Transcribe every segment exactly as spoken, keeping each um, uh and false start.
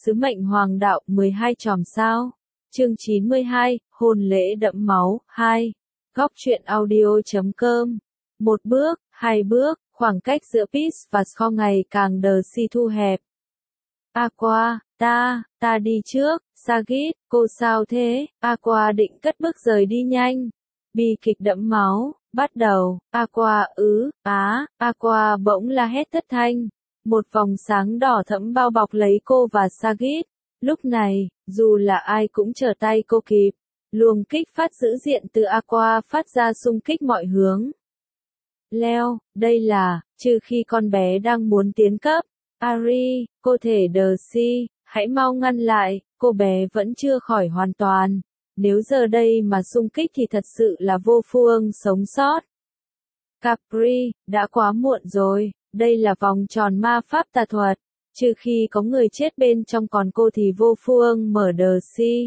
Sứ mệnh hoàng đạo mười hai chòm sao. Chương chín mươi hai, hôn lễ đẫm máu, hai. Góc truyện audio chấm com. Một bước, hai bước, khoảng cách giữa Peach và Score ngày càng đờ si thu hẹp. Aqua, ta, ta đi trước, Sagit, cô sao thế? Aqua định cất bước rời đi nhanh. Bi kịch đẫm máu, bắt đầu, Aqua ứ, á, Aqua bỗng la hét thất thanh. Một vòng sáng đỏ thẫm bao bọc lấy cô và Sagit. Lúc này, dù là ai cũng trở tay cô kịp. Luồng kích phát dữ diện từ Aqua phát ra xung kích mọi hướng. Leo, đây là, trừ khi con bé đang muốn tiến cấp. Ari, cô thể đờ si, hãy mau ngăn lại, cô bé vẫn chưa khỏi hoàn toàn. Nếu giờ đây mà xung kích thì thật sự là vô phương sống sót. Capri, đã quá muộn rồi, đây là vòng tròn ma pháp tà thuật. Trừ khi có người chết bên trong còn cô thì vô phương mở đờ si.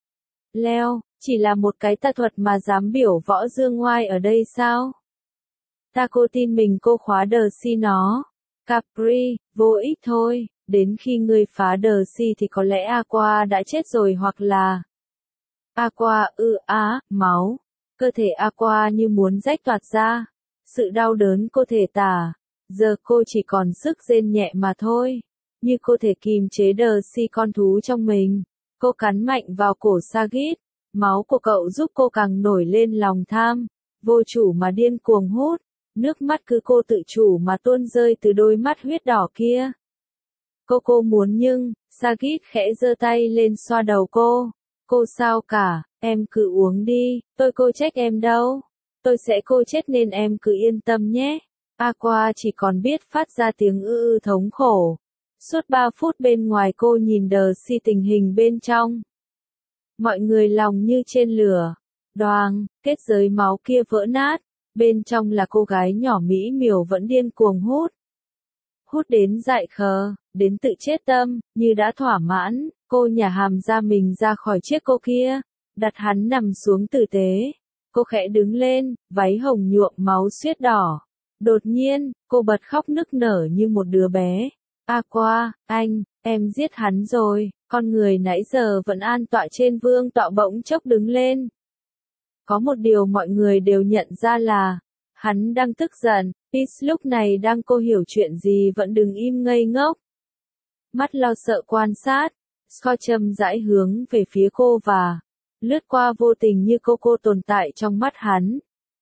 Leo, chỉ là một cái tà thuật mà dám biểu võ dương ngoai ở đây sao? Ta cô tin mình cô khóa đờ si nó. Capri, vô ích thôi, đến khi ngươi phá đờ si thì có lẽ Aqua đã chết rồi hoặc là... Aqua ư á, máu. Cơ thể Aqua như muốn rách toạc ra. Sự đau đớn cô thể tả. Giờ cô chỉ còn sức rên nhẹ mà thôi. Như cô thể kìm chế đờ si con thú trong mình. Cô cắn mạnh vào cổ Sagit. Máu của cậu giúp cô càng nổi lên lòng tham. Vô chủ mà điên cuồng hút. Nước mắt cứ cô tự chủ mà tuôn rơi từ đôi mắt huyết đỏ kia. Cô cô muốn nhưng, Sagit khẽ giơ tay lên xoa đầu cô. Cô sao cả, em cứ uống đi, tôi cô trách em đâu. Tôi sẽ cô chết nên em cứ yên tâm nhé. Aqua chỉ còn biết phát ra tiếng ư ư thống khổ. Suốt ba phút bên ngoài cô nhìn đờ si tình hình bên trong. Mọi người lòng như trên lửa. Đoàng, kết giới máu kia vỡ nát. Bên trong là cô gái nhỏ mỹ miều vẫn điên cuồng hút. Hút đến dại khờ, đến tự chết tâm, như đã thỏa mãn, cô nhả hàm ra mình ra khỏi chiếc cô kia, đặt hắn nằm xuống tử tế. Cô khẽ đứng lên, váy hồng nhuộm máu suyết đỏ. Đột nhiên, cô bật khóc nức nở như một đứa bé. Aqua, anh, em giết hắn rồi, con người nãy giờ vẫn an tọa trên vương tọa bỗng chốc đứng lên. Có một điều mọi người đều nhận ra là, hắn đang tức giận, Peach lúc này đang cô hiểu chuyện gì vẫn đứng im ngây ngốc. Mắt lo sợ quan sát, Score chậm rãi hướng về phía cô và, lướt qua vô tình như cô cô tồn tại trong mắt hắn.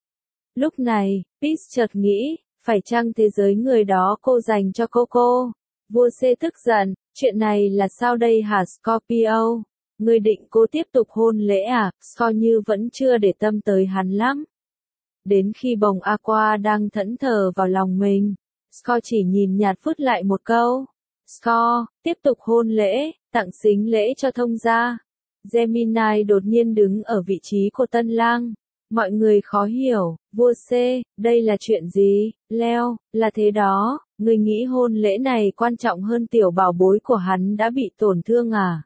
Lúc này, Peach chợt nghĩ, phải chăng thế giới người đó cô dành cho cô cô? Vua C tức giận, chuyện này là sao đây hả Scorpio? Ngươi định cô tiếp tục hôn lễ à? Score như vẫn chưa để tâm tới hắn lắm. Đến khi bồng Aqua đang thẫn thờ vào lòng mình, Score chỉ nhìn nhạt phút lại một câu. Score, tiếp tục hôn lễ, tặng sính lễ cho thông gia. Gemini đột nhiên đứng ở vị trí của tân lang. Mọi người khó hiểu, vua C, đây là chuyện gì? Leo, là thế đó, người nghĩ hôn lễ này quan trọng hơn tiểu bảo bối của hắn đã bị tổn thương à?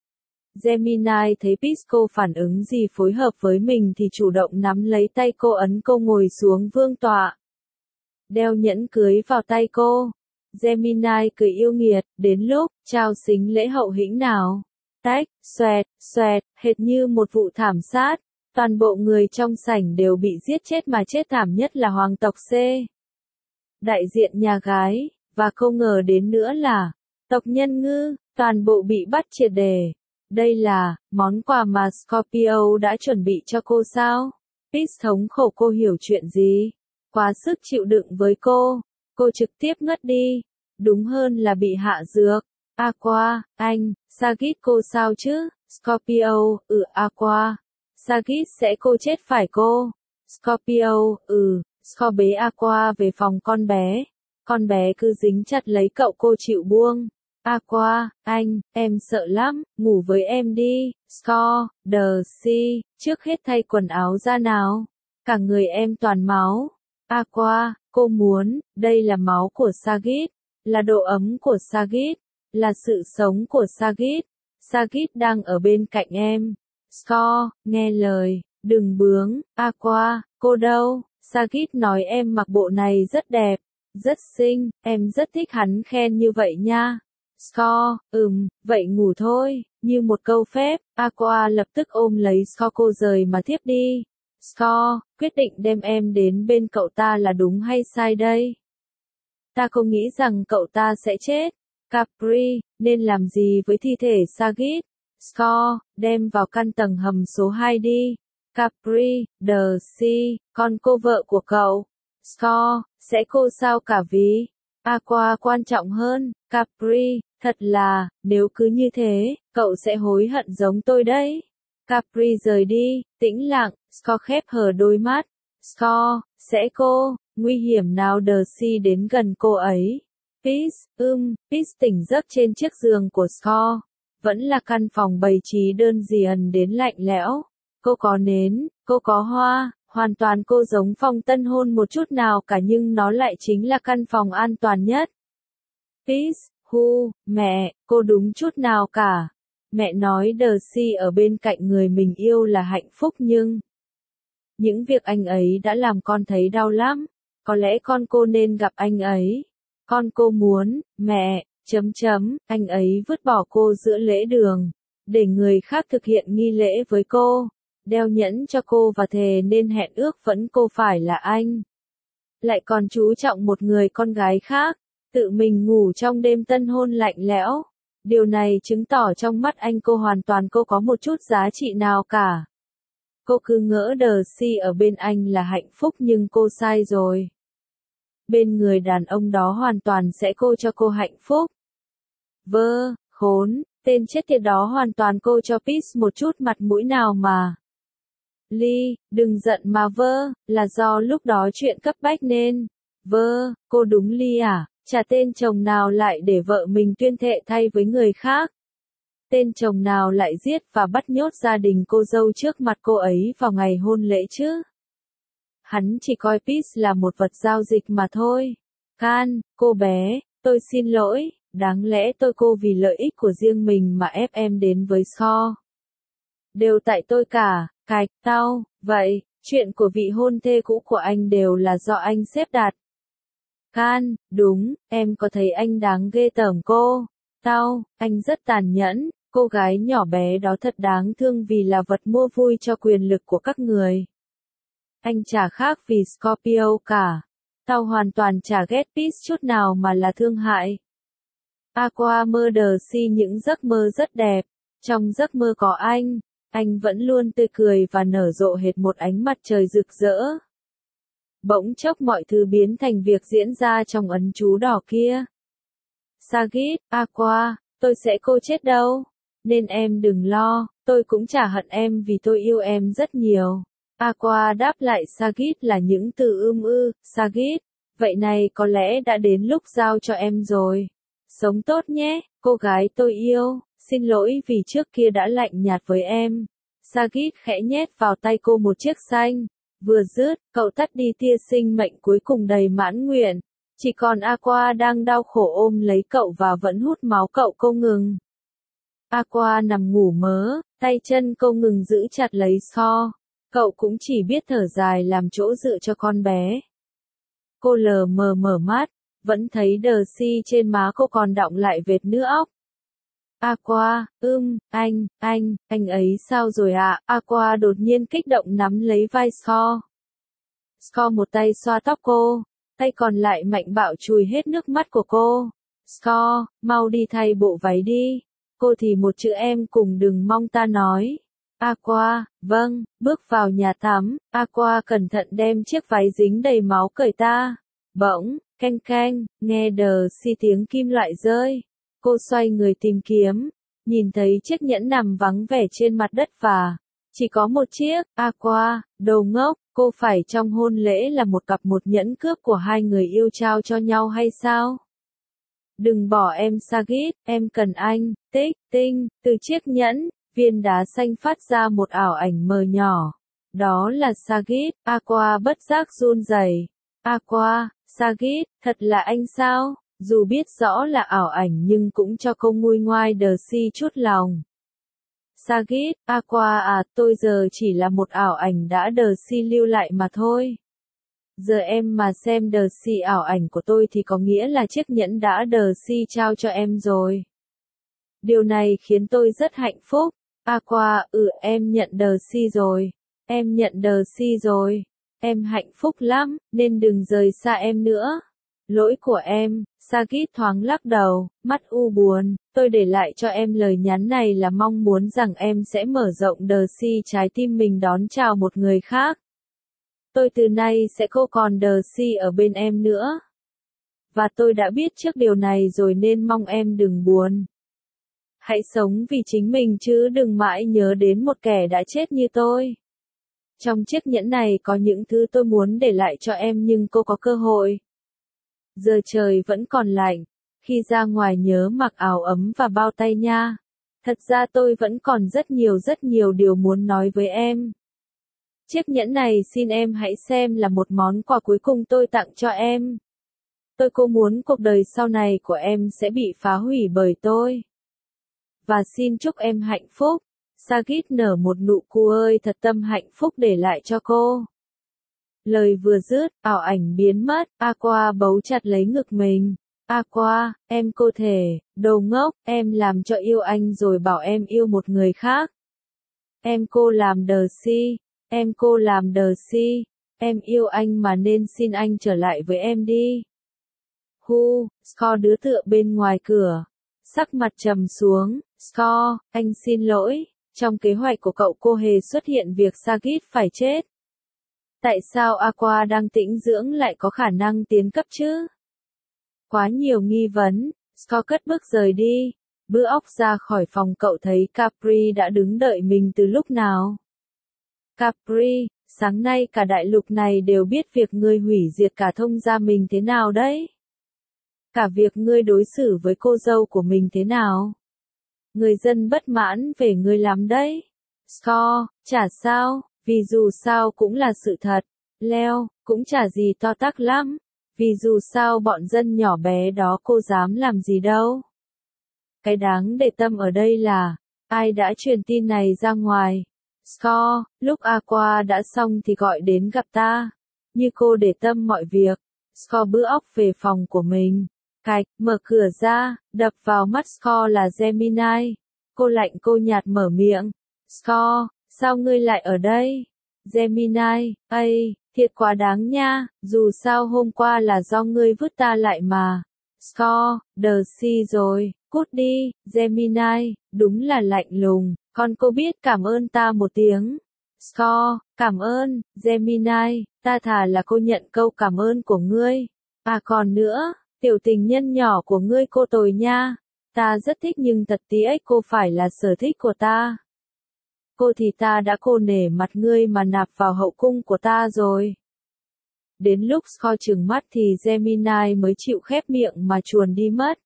Gemini thấy Pisco phản ứng gì phối hợp với mình thì chủ động nắm lấy tay cô ấn cô ngồi xuống vương tọa. Đeo nhẫn cưới vào tay cô. Gemini cười yêu nghiệt, đến lúc, trao sính lễ hậu hĩnh nào. Tách, xoẹt, xoẹt, hệt như một vụ thảm sát. Toàn bộ người trong sảnh đều bị giết chết mà chết thảm nhất là hoàng tộc C. Đại diện nhà gái, và không ngờ đến nữa là, tộc nhân ngư, toàn bộ bị bắt triệt để. Đây là, món quà mà Scorpio đã chuẩn bị cho cô sao? Peach thống khổ cô hiểu chuyện gì? Quá sức chịu đựng với cô. Cô trực tiếp ngất đi. Đúng hơn là bị hạ dược. Aqua, anh, Sagit cô sao chứ? Scorpio, ừ Aqua. Sagit sẽ cô chết phải cô. Scorpio, ừ. Score bế Aqua về phòng con bé. Con bé cứ dính chặt lấy cậu cô chịu buông. Aqua, anh, em sợ lắm, ngủ với em đi. Score, đờ si, trước hết thay quần áo ra nào. Cả người em toàn máu. Aqua, cô muốn, đây là máu của Sagit, là độ ấm của Sagit, là sự sống của Sagit. Sagit đang ở bên cạnh em. Score, nghe lời, đừng bướng. Aqua, cô đâu? Sagit nói em mặc bộ này rất đẹp, rất xinh, em rất thích hắn khen như vậy nha. Score, ừm, vậy ngủ thôi, như một câu phép, Aqua lập tức ôm lấy Score cô rời mà tiếp đi. Score, quyết định đem em đến bên cậu ta là đúng hay sai đây? Ta không nghĩ rằng cậu ta sẽ chết. Capri, nên làm gì với thi thể Sagit? Score, đem vào căn tầng hầm số hai đi. Capri, Darcy, con cô vợ của cậu. Score, sẽ cô sao cả vì? Aqua quan trọng hơn. Capri, thật là, nếu cứ như thế, cậu sẽ hối hận giống tôi đấy. Capri rời đi, tĩnh lặng, Score khép hờ đôi mắt. Score, sẽ cô, nguy hiểm nào Darcy đến gần cô ấy. Peace, ưm, Peace tỉnh giấc trên chiếc giường của Score. Vẫn là căn phòng bày trí đơn giản đến lạnh lẽo. Cô có nến, cô có hoa, hoàn toàn cô giống phòng tân hôn một chút nào cả nhưng nó lại chính là căn phòng an toàn nhất. Peace, hu, mẹ, cô đúng chút nào cả. Mẹ nói Darcy ở bên cạnh người mình yêu là hạnh phúc nhưng những việc anh ấy đã làm con thấy đau lắm. Có lẽ con cô nên gặp anh ấy. Con cô muốn, mẹ, chấm chấm, anh ấy vứt bỏ cô giữa lễ đường, để người khác thực hiện nghi lễ với cô, đeo nhẫn cho cô và thề nên hẹn ước vẫn cô phải là anh. Lại còn chú trọng một người con gái khác, tự mình ngủ trong đêm tân hôn lạnh lẽo. Điều này chứng tỏ trong mắt anh cô hoàn toàn cô có một chút giá trị nào cả. Cô cứ ngỡ Darcy ở bên anh là hạnh phúc nhưng cô sai rồi. Bên người đàn ông đó hoàn toàn sẽ cô cho cô hạnh phúc. Vơ, khốn, tên chết tiệt đó hoàn toàn cô cho Peace một chút mặt mũi nào mà. Ly, đừng giận mà vơ, là do lúc đó chuyện cấp bách nên. Vơ, cô đúng Ly à, chả tên chồng nào lại để vợ mình tuyên thệ thay với người khác. Tên chồng nào lại giết và bắt nhốt gia đình cô dâu trước mặt cô ấy vào ngày hôn lễ chứ? Hắn chỉ coi Peace là một vật giao dịch mà thôi. Can, cô bé, tôi xin lỗi, đáng lẽ tôi cô vì lợi ích của riêng mình mà ép em đến với Score. Đều tại tôi cả, cạch, tao, vậy, chuyện của vị hôn thê cũ của anh đều là do anh xếp đặt. Can, đúng, em có thấy anh đáng ghê tởm cô? Tao, anh rất tàn nhẫn, cô gái nhỏ bé đó thật đáng thương vì là vật mua vui cho quyền lực của các người. Anh chả khác vì Scorpio cả. Tao hoàn toàn chả ghét Peace chút nào mà là thương hại. Aqua mơ Darcy những giấc mơ rất đẹp. Trong giấc mơ có anh, anh vẫn luôn tươi cười và nở rộ hệt một ánh mặt trời rực rỡ. Bỗng chốc mọi thứ biến thành việc diễn ra trong ấn chú đỏ kia. Sagit, Aqua, tôi sẽ cô chết đâu. Nên em đừng lo, tôi cũng chả hận em vì tôi yêu em rất nhiều. Aqua đáp lại Sagit là những từ ưm ư, Sagit, vậy này có lẽ đã đến lúc giao cho em rồi. Sống tốt nhé, cô gái tôi yêu, xin lỗi vì trước kia đã lạnh nhạt với em. Sagit khẽ nhét vào tay cô một chiếc xanh. Vừa dứt, cậu tắt đi tia sinh mệnh cuối cùng đầy mãn nguyện. Chỉ còn Aqua đang đau khổ ôm lấy cậu và vẫn hút máu cậu không ngừng. Aqua nằm ngủ mớ, tay chân cô ngừng giữ chặt lấy Score. Cậu cũng chỉ biết thở dài làm chỗ dựa cho con bé. Cô lờ mờ mở mắt, vẫn thấy Darcy trên má cô còn đọng lại vệt nước óc. Aqua, ưm, anh, anh, anh ấy sao rồi ạ? À? Aqua đột nhiên kích động nắm lấy vai Score. Score một tay xoa tóc cô, tay còn lại mạnh bạo chùi hết nước mắt của cô. Score, mau đi thay bộ váy đi. Cô thì một chữ em cùng đừng mong ta nói. Aqua, vâng, bước vào nhà tắm, Aqua cẩn thận đem chiếc váy dính đầy máu cởi ta. Bỗng, canh canh, nghe Darcy tiếng kim loại rơi. Cô xoay người tìm kiếm, nhìn thấy chiếc nhẫn nằm vắng vẻ trên mặt đất và chỉ có một chiếc. Aqua, đồ ngốc, cô phải trong hôn lễ là một cặp một nhẫn cướp của hai người yêu trao cho nhau hay sao? Đừng bỏ em Sagit, em cần anh. Tích, tinh, từ chiếc nhẫn, viên đá xanh phát ra một ảo ảnh mờ nhỏ. Đó là Sagit. Aqua bất giác run rẩy. Aqua, Sagit, thật là anh sao? Dù biết rõ là ảo ảnh nhưng cũng cho cô nguôi ngoai Darcy chút lòng. Sagit, Aqua à, tôi giờ chỉ là một ảo ảnh đã Darcy lưu lại mà thôi. Giờ em mà xem Darcy ảo ảnh của tôi thì có nghĩa là chiếc nhẫn đã Darcy trao cho em rồi. Điều này khiến tôi rất hạnh phúc. Aqua, ừ em nhận Darcy rồi. Em nhận Darcy rồi. Em hạnh phúc lắm, nên đừng rời xa em nữa. Lỗi của em, Sagit thoáng lắc đầu, mắt u buồn. Tôi để lại cho em lời nhắn này là mong muốn rằng em sẽ mở rộng Darcy trái tim mình đón chào một người khác. Tôi từ nay sẽ không còn Darcy ở bên em nữa. Và tôi đã biết trước điều này rồi nên mong em đừng buồn. Hãy sống vì chính mình chứ đừng mãi nhớ đến một kẻ đã chết như tôi. Trong chiếc nhẫn này có những thứ tôi muốn để lại cho em nhưng cô có cơ hội. Giờ trời vẫn còn lạnh. Khi ra ngoài nhớ mặc áo ấm và bao tay nha. Thật ra tôi vẫn còn rất nhiều rất nhiều điều muốn nói với em. Chiếc nhẫn này xin em hãy xem là một món quà cuối cùng tôi tặng cho em. Tôi cố muốn cuộc đời sau này của em sẽ bị phá hủy bởi tôi. Và xin chúc em hạnh phúc. Sagit nở một nụ cười thật tâm hạnh phúc để lại cho cô. Lời vừa dứt, ảo ảnh biến mất, Aqua bấu chặt lấy ngực mình. Aqua, em cô thể, đồ ngốc, em làm cho yêu anh rồi bảo em yêu một người khác. Em cô làm Darcy, em cô làm Darcy, em yêu anh mà nên xin anh trở lại với em đi. Hu, Score đứa tựa bên ngoài cửa. Sắc mặt trầm xuống, Score, anh xin lỗi, trong kế hoạch của cậu cô hề xuất hiện việc Sagit phải chết. Tại sao Aqua đang tĩnh dưỡng lại có khả năng tiến cấp chứ? Quá nhiều nghi vấn, Score cất bước rời đi. Bữa óc ra khỏi phòng cậu thấy Capri đã đứng đợi mình từ lúc nào. Capri, sáng nay cả đại lục này đều biết việc ngươi hủy diệt cả thông gia mình thế nào đấy. Cả việc ngươi đối xử với cô dâu của mình thế nào. Người dân bất mãn về ngươi lắm đấy. Score, chả sao, vì dù sao cũng là sự thật. Leo, cũng chả gì to tát lắm. Vì dù sao bọn dân nhỏ bé đó cô dám làm gì đâu. Cái đáng để tâm ở đây là, ai đã truyền tin này ra ngoài. Score, lúc Aqua đã xong thì gọi đến gặp ta. Như cô để tâm mọi việc. Score bữa óc về phòng của mình. Cạch, mở cửa ra, đập vào mắt Score là Gemini. Cô lạnh cô nhạt mở miệng. Score, sao ngươi lại ở đây? Gemini, ây, thiệt quá đáng nha, dù sao hôm qua là do ngươi vứt ta lại mà. Score, Darcy rồi, cút đi, Gemini, đúng là lạnh lùng, con cô biết cảm ơn ta một tiếng. Score, cảm ơn, Gemini, ta thà là cô nhận câu cảm ơn của ngươi. À còn nữa, tiểu tình nhân nhỏ của ngươi cô tồi nha, ta rất thích nhưng thật tí ếch cô phải là sở thích của ta. Cô thì ta đã cô nể mặt ngươi mà nạp vào hậu cung của ta rồi. Đến lúc Score trừng mắt thì Gemini mới chịu khép miệng mà chuồn đi mất.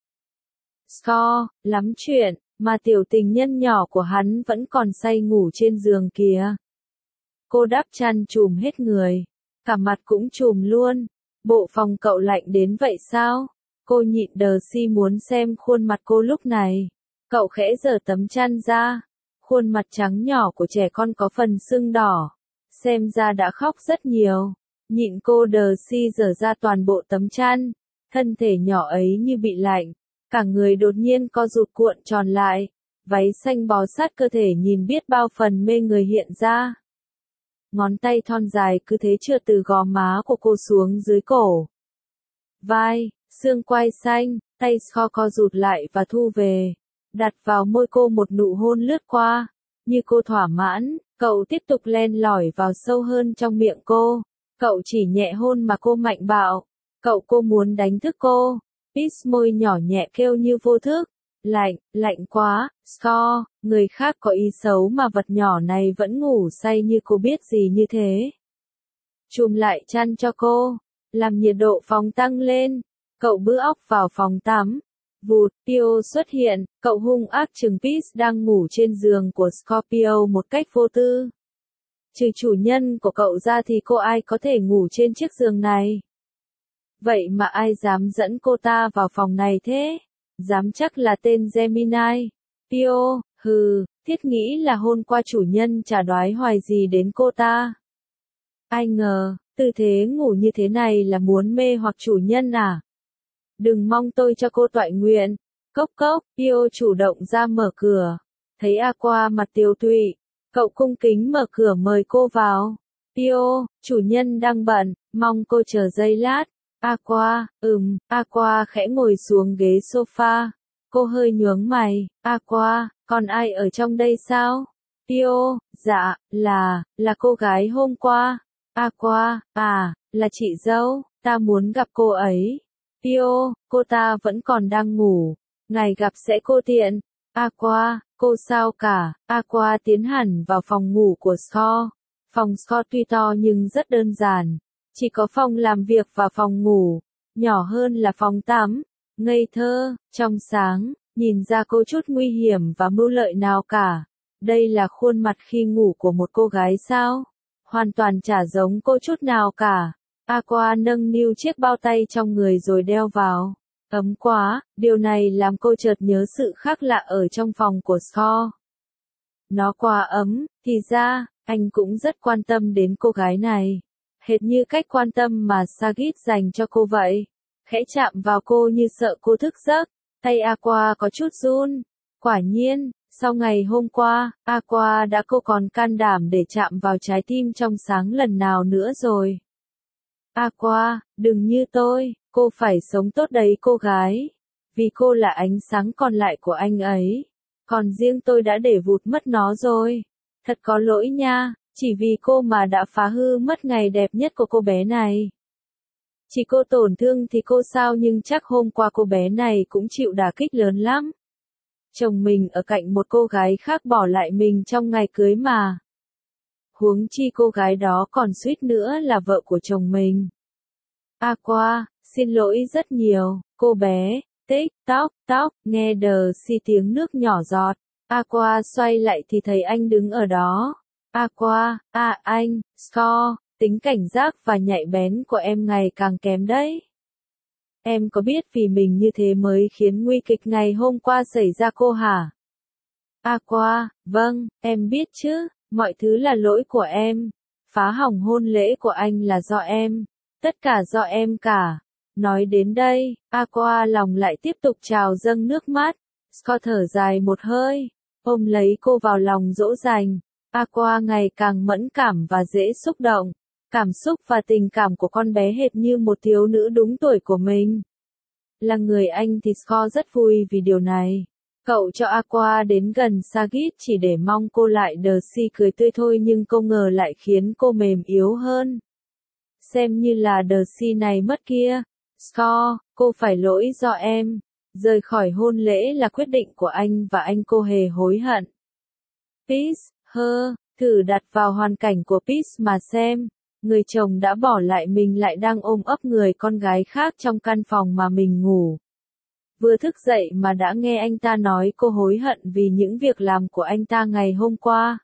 Score, lắm chuyện, mà tiểu tình nhân nhỏ của hắn vẫn còn say ngủ trên giường kìa. Cô đắp chăn trùm hết người, cả mặt cũng trùm luôn. Bộ phòng cậu lạnh đến vậy sao? Cô nhịn Darcy muốn xem khuôn mặt cô lúc này. Cậu khẽ giở tấm chăn ra. Khuôn mặt trắng nhỏ của trẻ con có phần sưng đỏ. Xem ra đã khóc rất nhiều. Nhịn cô Darcy giở ra toàn bộ tấm chăn. Thân thể nhỏ ấy như bị lạnh. Cả người đột nhiên co rụt cuộn tròn lại. Váy xanh bó sát cơ thể nhìn biết bao phần mê người hiện ra. Ngón tay thon dài cứ thế trượt từ gò má của cô xuống dưới cổ. Vai, xương quai xanh, tay Score co rụt lại và thu về. Đặt vào môi cô một nụ hôn lướt qua. Như cô thỏa mãn, cậu tiếp tục len lỏi vào sâu hơn trong miệng cô. Cậu chỉ nhẹ hôn mà cô mạnh bạo. Cậu cô muốn đánh thức cô. Pis môi nhỏ nhẹ kêu như vô thức. Lạnh, lạnh quá, Score, người khác có ý xấu mà vật nhỏ này vẫn ngủ say như cô biết gì như thế. Chùm lại chăn cho cô, làm nhiệt độ phòng tăng lên. Cậu bữa óc vào phòng tắm. Vụt, Pio xuất hiện, cậu hung ác trừng Pis đang ngủ trên giường của Scorpio một cách vô tư. Trừ chủ nhân của cậu ra thì cô ai có thể ngủ trên chiếc giường này? Vậy mà ai dám dẫn cô ta vào phòng này thế? Dám chắc là tên Gemini. Pio, hừ, thiết nghĩ là hôm qua chủ nhân chả đoái hoài gì đến cô ta. Ai ngờ, tư thế ngủ như thế này là muốn mê hoặc chủ nhân à? Đừng mong tôi cho cô toại nguyện. Cốc cốc, Pio chủ động ra mở cửa. Thấy Aqua mặt tiều tụy, cậu cung kính mở cửa mời cô vào. Pio, chủ nhân đang bận, mong cô chờ giây lát. Aqua, ừm, Aqua khẽ ngồi xuống ghế sofa. Cô hơi nhướng mày. Aqua, còn ai ở trong đây sao? Pio, dạ, là, là cô gái hôm qua. Aqua, à, là chị dâu, ta muốn gặp cô ấy. Pio, cô ta vẫn còn đang ngủ. Ngày gặp sẽ cô tiện. Aqua, cô sao cả? Aqua tiến hẳn vào phòng ngủ của Scott. Phòng Scott tuy to nhưng rất đơn giản. Chỉ có phòng làm việc và phòng ngủ. Nhỏ hơn là phòng tắm. Ngây thơ, trong sáng, nhìn ra cô chút nguy hiểm và mưu lợi nào cả. Đây là khuôn mặt khi ngủ của một cô gái sao? Hoàn toàn chả giống cô chút nào cả. Aqua nâng niu chiếc bao tay trong người rồi đeo vào. Ấm quá, điều này làm cô chợt nhớ sự khác lạ ở trong phòng của Scott. Nó quá ấm, thì ra, anh cũng rất quan tâm đến cô gái này. Hệt như cách quan tâm mà Sagit dành cho cô vậy. Khẽ chạm vào cô như sợ cô thức giấc. Tay Aqua có chút run. Quả nhiên, sau ngày hôm qua, Aqua đã cô còn can đảm để chạm vào trái tim trong sáng lần nào nữa rồi. Aqua, đừng như tôi, cô phải sống tốt đấy cô gái. Vì cô là ánh sáng còn lại của anh ấy. Còn riêng tôi đã để vụt mất nó rồi. Thật có lỗi nha, chỉ vì cô mà đã phá hư mất ngày đẹp nhất của cô bé này. Chỉ cô tổn thương thì cô sao nhưng chắc hôm qua cô bé này cũng chịu đả kích lớn lắm. Chồng mình ở cạnh một cô gái khác bỏ lại mình trong ngày cưới mà. Huống chi cô gái đó còn suýt nữa là vợ của chồng mình. Aqua, xin lỗi rất nhiều, cô bé. Tích, tóc, tóc, nghe đờ xi tiếng nước nhỏ giọt. Aqua xoay lại thì thấy anh đứng ở đó. Aqua, à anh, Scott, tính cảnh giác và nhạy bén của em ngày càng kém đấy. Em có biết vì mình như thế mới khiến nguy kịch ngày hôm qua xảy ra cô hả? Aqua, vâng, em biết chứ, mọi thứ là lỗi của em. Phá hỏng hôn lễ của anh là do em. Tất cả do em cả. Nói đến đây, Aqua lòng lại tiếp tục trào dâng nước mắt. Scott thở dài một hơi, ôm lấy cô vào lòng dỗ dành. Aqua ngày càng mẫn cảm và dễ xúc động. Cảm xúc và tình cảm của con bé hệt như một thiếu nữ đúng tuổi của mình. Là người anh thì Scott rất vui vì điều này. Cậu cho Aqua đến gần Sagit chỉ để mong cô lại đờ si cười tươi thôi nhưng không ngờ lại khiến cô mềm yếu hơn. Xem như là đờ si này mất kia. Scott, cô phải lỗi do em. Rời khỏi hôn lễ là quyết định của anh và anh cô hề hối hận. Peace, hơ, thử đặt vào hoàn cảnh của Peace mà xem. Người chồng đã bỏ lại mình lại đang ôm ấp người con gái khác trong căn phòng mà mình ngủ. Vừa thức dậy mà đã nghe anh ta nói cô hối hận vì những việc làm của anh ta ngày hôm qua.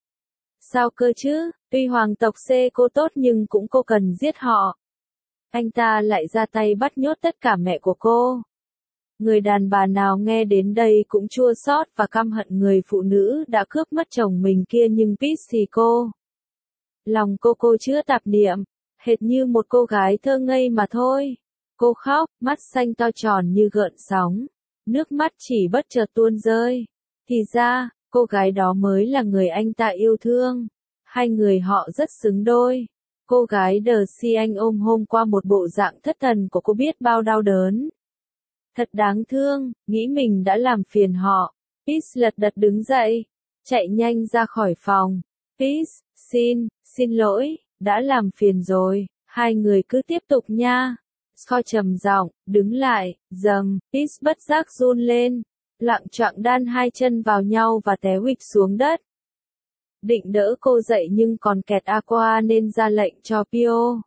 Sao cơ chứ, tuy hoàng tộc C cô tốt nhưng cũng cô cần giết họ. Anh ta lại ra tay bắt nhốt tất cả mẹ của cô. Người đàn bà nào nghe đến đây cũng chua xót và căm hận người phụ nữ đã cướp mất chồng mình kia nhưng Peace thì cô. Lòng cô cô chứa tạp niệm, hệt như một cô gái thơ ngây mà thôi. Cô khóc, mắt xanh to tròn như gợn sóng. Nước mắt chỉ bất chợt tuôn rơi. Thì ra, cô gái đó mới là người anh ta yêu thương. Hai người họ rất xứng đôi. Cô gái đờ si anh ôm hôm qua một bộ dạng thất thần của cô biết bao đau đớn. Thật đáng thương, nghĩ mình đã làm phiền họ. Peace lật đật đứng dậy, chạy nhanh ra khỏi phòng. Peace, xin, xin lỗi, đã làm phiền rồi, hai người cứ tiếp tục nha. Scott trầm giọng, đứng lại, dầm, Peace bất giác run lên, lặng choạng đan hai chân vào nhau và té huỵch xuống đất. Định đỡ cô dậy nhưng còn kẹt Aqua nên ra lệnh cho Pio.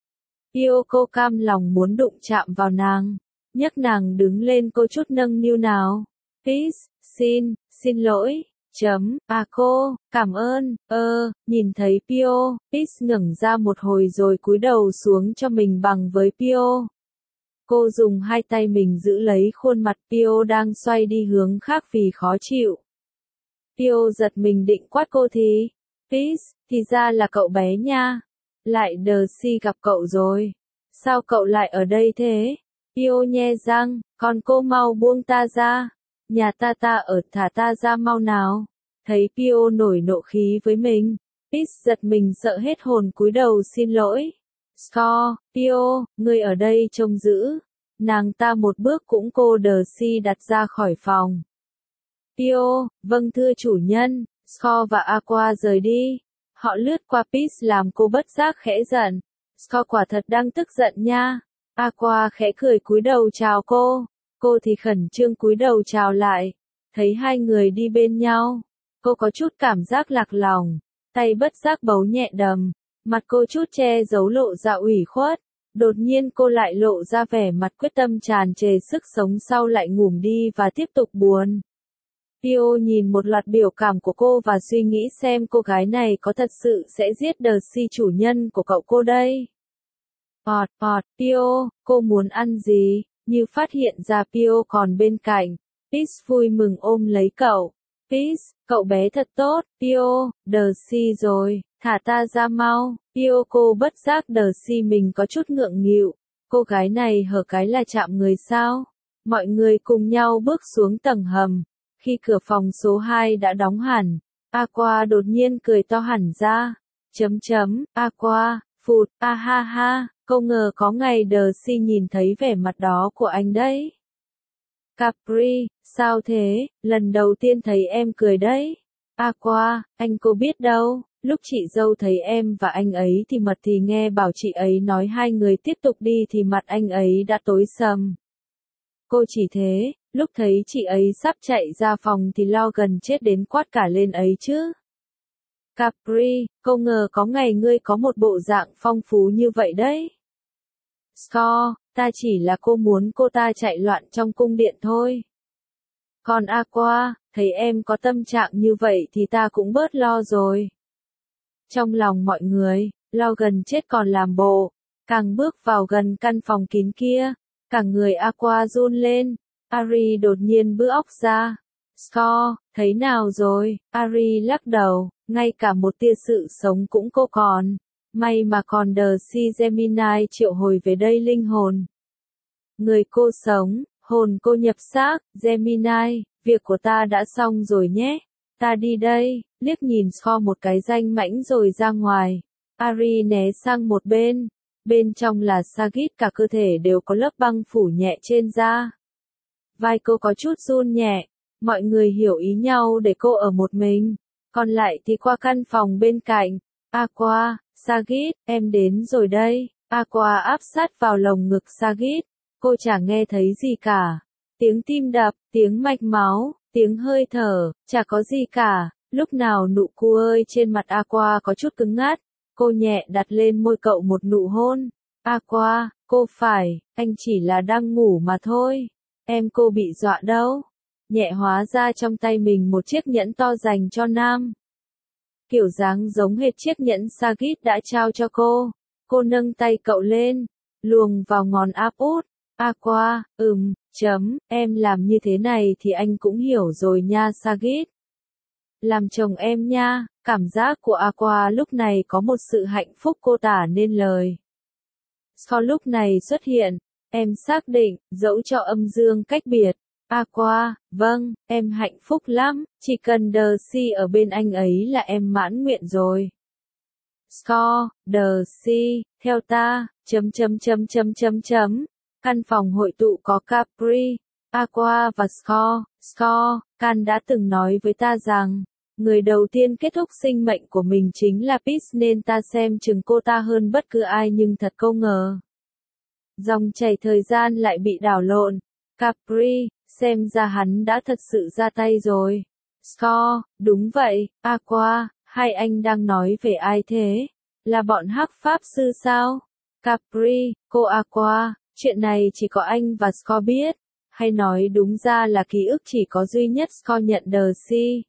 Pio cô cam lòng muốn đụng chạm vào nàng. Nhấc nàng đứng lên cô chút nâng niu nào. Peace, xin, xin lỗi, chấm, à cô, cảm ơn, ơ, nhìn thấy Pio, Peace ngẩng ra một hồi rồi cúi đầu xuống cho mình bằng với Pio. Cô dùng hai tay mình giữ lấy khuôn mặt Pio đang xoay đi hướng khác vì khó chịu. Pio giật mình định quát cô thì, Peace, thì ra là cậu bé nha. Lại đờ si gặp cậu rồi. Sao cậu lại ở đây thế? Pio nhe răng, còn cô mau buông ta ra. Nhà ta ta ở, thả ta ra mau nào. Thấy Pio nổi nộ khí với mình, Pis giật mình sợ hết hồn cúi đầu xin lỗi. Score, Pio, ngươi ở đây trông giữ. Nàng ta một bước cũng cô đờ si đặt ra khỏi phòng. Pio, vâng thưa chủ nhân. Score và Aqua rời đi. Họ lướt qua Pis làm cô bất giác khẽ giận. Score quả thật đang tức giận nha. Aqua khẽ cười cúi đầu chào cô. Cô thì khẩn trương cúi đầu chào lại. Thấy hai người đi bên nhau, cô có chút cảm giác lạc lòng. Tay bất giác bấu nhẹ đầm. Mặt cô chút che giấu lộ ra ủy khuất. Đột nhiên cô lại lộ ra vẻ mặt quyết tâm tràn trề sức sống sau lại ngủm đi và tiếp tục buồn. Pio nhìn một loạt biểu cảm của cô và suy nghĩ xem cô gái này có thật sự sẽ giết Darcy chủ nhân của cậu cô đây. Ọt, ọt, Pio, cô muốn ăn gì? Như phát hiện ra Pio còn bên cạnh. Pis vui mừng ôm lấy cậu. Pis, cậu bé thật tốt, Pio, Darcy rồi, thả ta ra mau. Pio cô bất giác Darcy mình có chút ngượng nghịu. Cô gái này hở cái là chạm người sao? Mọi người cùng nhau bước xuống tầng hầm. Khi cửa phòng số hai đã đóng hẳn, Aqua đột nhiên cười to hẳn ra. Chấm chấm, Aqua, phụt, a ha ha, không ngờ có ngày Darcy nhìn thấy vẻ mặt đó của anh đấy. Capri, sao thế, lần đầu tiên thấy em cười đấy. Aqua, anh cô biết đâu, lúc chị dâu thấy em và anh ấy thì mật thì nghe bảo chị ấy nói hai người tiếp tục đi thì mặt anh ấy đã tối sầm. Cô chỉ thế, lúc thấy chị ấy sắp chạy ra phòng thì lo gần chết đến quát cả lên ấy chứ. Capri, không ngờ có ngày ngươi có một bộ dạng phong phú như vậy đấy. Score, ta chỉ là cô muốn cô ta chạy loạn trong cung điện thôi. Còn Aqua, thấy em có tâm trạng như vậy thì ta cũng bớt lo rồi. Trong lòng mọi người, lo gần chết còn làm bộ, càng bước vào gần căn phòng kín kia, cả người Aqua run lên. Ari đột nhiên bứt óc ra. Score, thấy nào rồi? Ari lắc đầu, ngay cả một tia sự sống cũng cô còn. May mà còn Darcy Gemini triệu hồi về đây linh hồn. Người cô sống, hồn cô nhập xác, Gemini, việc của ta đã xong rồi nhé. Ta đi đây, liếc nhìn Score một cái danh mãnh rồi ra ngoài. Ari né sang một bên. Bên trong là Sagit, cả cơ thể đều có lớp băng phủ nhẹ trên da. Vai cô có chút run nhẹ, mọi người hiểu ý nhau để cô ở một mình, còn lại thì qua căn phòng bên cạnh. Aqua, Sagit, em đến rồi đây. Aqua áp sát vào lồng ngực Sagit, cô chẳng nghe thấy gì cả. Tiếng tim đập, tiếng mạch máu, tiếng hơi thở, chả có gì cả. Lúc nào nụ cu ơi trên mặt Aqua có chút cứng ngắt, cô nhẹ đặt lên môi cậu một nụ hôn. Aqua, cô phải, anh chỉ là đang ngủ mà thôi. Em cô bị dọa đâu. Nhẹ hóa ra trong tay mình một chiếc nhẫn to dành cho nam. Kiểu dáng giống hệt chiếc nhẫn Sagit đã trao cho cô. Cô nâng tay cậu lên, luồng vào ngón áp út. Aqua, ừm, chấm, em làm như thế này thì anh cũng hiểu rồi nha Sagit. Làm chồng em nha. Cảm giác của Aqua lúc này có một sự hạnh phúc cô tả nên lời. Score lúc này xuất hiện. Em xác định, dẫu cho âm dương cách biệt. Aqua, vâng, em hạnh phúc lắm, chỉ cần Darcy ở bên anh ấy là em mãn nguyện rồi. Score, Darcy, theo ta, chấm chấm chấm chấm chấm chấm. Căn phòng hội tụ có Capri, Aqua và Score. Score, Can đã từng nói với ta rằng, người đầu tiên kết thúc sinh mệnh của mình chính là Pis nên ta xem chừng cô ta hơn bất cứ ai nhưng thật không ngờ. Dòng chảy thời gian lại bị đảo lộn. Capri, xem ra hắn đã thật sự ra tay rồi. Score, đúng vậy. Aqua, hai anh đang nói về ai thế? Là bọn hắc pháp sư sao? Capri, cô Aqua, chuyện này chỉ có anh và Score biết. Hay nói đúng ra là ký ức chỉ có duy nhất Score nhận Darcy.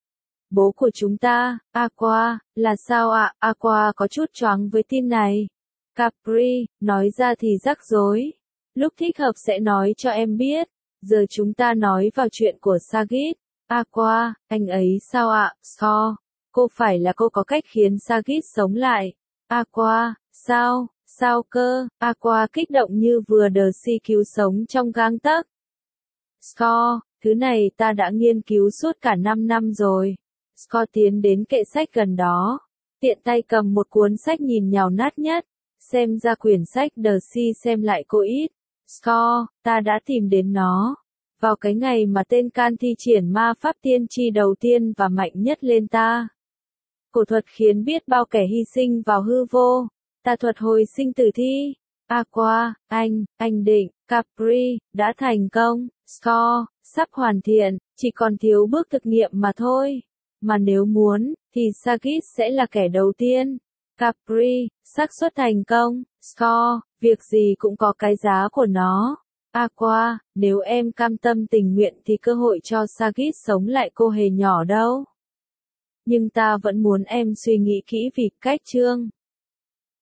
Bố của chúng ta, Aqua, là sao ạ? À? Aqua có chút choáng với tin này. Capri, nói ra thì rắc rối. Lúc thích hợp sẽ nói cho em biết. Giờ chúng ta nói vào chuyện của Sagit. Aqua, anh ấy sao ạ? À? Score, cô phải là cô có cách khiến Sagit sống lại. Aqua, sao? Sao cơ? Aqua kích động như vừa đờ si cứu sống trong gang tấc. Score, thứ này ta đã nghiên cứu suốt cả năm năm rồi. Score tiến đến kệ sách gần đó. Tiện tay cầm một cuốn sách nhìn nhàu nát nhất. Xem ra quyển sách đờ si xem lại cô ít. Score, ta đã tìm đến nó. Vào cái ngày mà tên can thi triển ma pháp tiên tri đầu tiên và mạnh nhất lên ta. Cổ thuật khiến biết bao kẻ hy sinh vào hư vô. Tà thuật hồi sinh tử thi. Aqua, anh, anh định, Capri, đã thành công. Score, sắp hoàn thiện, chỉ còn thiếu bước thực nghiệm mà thôi. Mà nếu muốn, thì Sagis sẽ là kẻ đầu tiên. Capri, xác suất thành công. Score, việc gì cũng có cái giá của nó. Aqua, nếu em cam tâm tình nguyện thì cơ hội cho Sagis sống lại cô hề nhỏ đâu. Nhưng ta vẫn muốn em suy nghĩ kỹ vì cách chương.